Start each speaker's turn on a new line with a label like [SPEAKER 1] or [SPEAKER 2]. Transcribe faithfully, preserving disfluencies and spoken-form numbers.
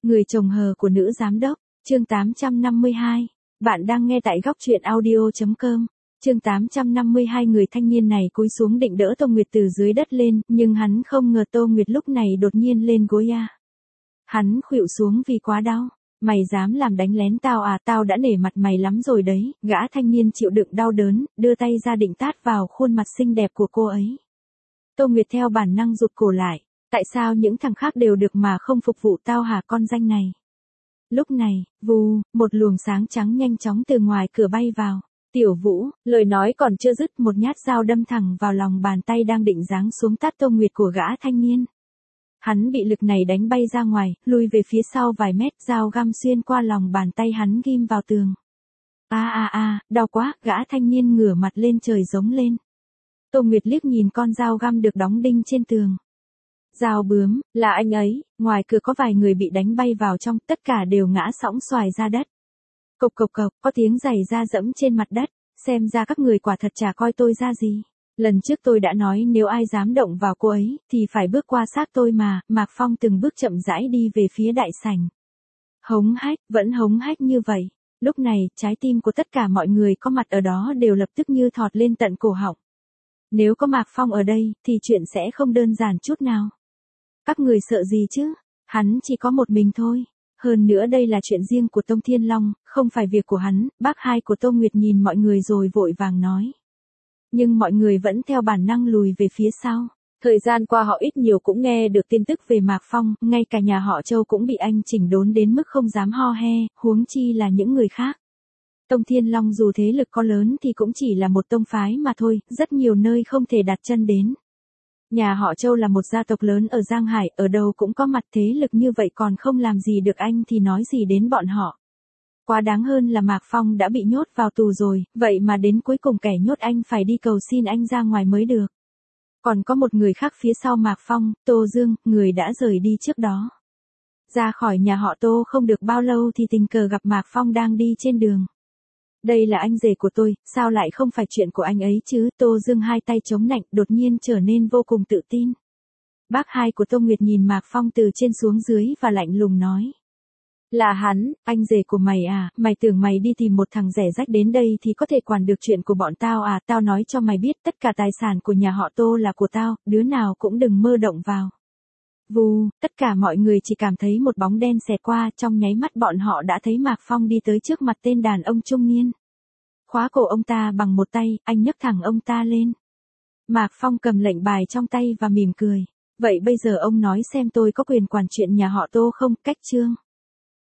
[SPEAKER 1] Người chồng hờ của nữ giám đốc, chương tám trăm năm mươi hai. Bạn đang nghe tại góc truyện audio chấm com. Chương tám trăm năm mươi hai. Người thanh niên này cúi xuống định đỡ Tô Nguyệt từ dưới đất lên, nhưng hắn không ngờ Tô Nguyệt lúc này đột nhiên lên gối a. Hắn khuỵu xuống vì quá đau. Mày dám làm đánh lén tao à, tao đã nể mặt mày lắm rồi đấy. Gã thanh niên chịu đựng đau đớn, đưa tay ra định tát vào khuôn mặt xinh đẹp của cô ấy. Tô Nguyệt theo bản năng rụt cổ lại. Tại sao những thằng khác đều được mà không phục vụ tao hả con danh này? Lúc này, vù, một luồng sáng trắng nhanh chóng từ ngoài cửa bay vào. Tiểu Vũ, lời nói còn chưa dứt, một nhát dao đâm thẳng vào lòng bàn tay đang định giáng xuống tát Tô Nguyệt của gã thanh niên. Hắn bị lực này đánh bay ra ngoài, lùi về phía sau vài mét, dao găm xuyên qua lòng bàn tay hắn ghim vào tường. A a a, đau quá, gã thanh niên ngửa mặt lên trời giống lên. Tô Nguyệt liếc nhìn con dao găm được đóng đinh trên tường. Dao bướm, là anh ấy, ngoài cửa có vài người bị đánh bay vào trong, tất cả đều ngã sõng xoài ra đất. Cộc cộc cộc, có tiếng giày da dẫm trên mặt đất, xem ra các người quả thật chả coi tôi ra gì. Lần trước tôi đã nói nếu ai dám động vào cô ấy, thì phải bước qua xác tôi mà. Mạc Phong từng bước chậm rãi đi về phía đại sảnh. Hống hách, vẫn hống hách như vậy. Lúc này, trái tim của tất cả mọi người có mặt ở đó đều lập tức như thọt lên tận cổ họng. Nếu có Mạc Phong ở đây, thì chuyện sẽ không đơn giản chút nào. Các người sợ gì chứ? Hắn chỉ có một mình thôi. Hơn nữa đây là chuyện riêng của Tông Thiên Long, không phải việc của hắn. Bác hai của Tô Nguyệt nhìn mọi người rồi vội vàng nói. Nhưng mọi người vẫn theo bản năng lùi về phía sau. Thời gian qua họ ít nhiều cũng nghe được tin tức về Mạc Phong, ngay cả nhà họ Châu cũng bị anh chỉnh đốn đến mức không dám ho he, huống chi là những người khác. Tông Thiên Long dù thế lực có lớn thì cũng chỉ là một tông phái mà thôi, rất nhiều nơi không thể đặt chân đến. Nhà họ Châu là một gia tộc lớn ở Giang Hải, ở đâu cũng có mặt, thế lực như vậy còn không làm gì được anh thì nói gì đến bọn họ. Quá đáng hơn là Mạc Phong đã bị nhốt vào tù rồi, vậy mà đến cuối cùng kẻ nhốt anh phải đi cầu xin anh ra ngoài mới được. Còn có một người khác phía sau Mạc Phong, Tô Dương, người đã rời đi trước đó. Ra khỏi nhà họ Tô không được bao lâu thì tình cờ gặp Mạc Phong đang đi trên đường. Đây là anh rể của tôi, sao lại không phải chuyện của anh ấy chứ? Tô Dương hai tay chống nạnh, đột nhiên trở nên vô cùng tự tin. Bác hai của Tô Nguyệt nhìn Mạc Phong từ trên xuống dưới và lạnh lùng nói. Là hắn, anh rể của mày à, mày tưởng mày đi tìm một thằng rẻ rách đến đây thì có thể quản được chuyện của bọn tao à? Tao nói cho mày biết, tất cả tài sản của nhà họ Tô là của tao, đứa nào cũng đừng mơ động vào. Vù, tất cả mọi người chỉ cảm thấy một bóng đen xẹt qua, trong nháy mắt bọn họ đã thấy Mạc Phong đi tới trước mặt tên đàn ông trung niên. Khóa cổ ông ta bằng một tay, anh nhấc thẳng ông ta lên. Mạc Phong cầm lệnh bài trong tay và mỉm cười. Vậy bây giờ ông nói xem tôi có quyền quản chuyện nhà họ Tô không? Cách chương.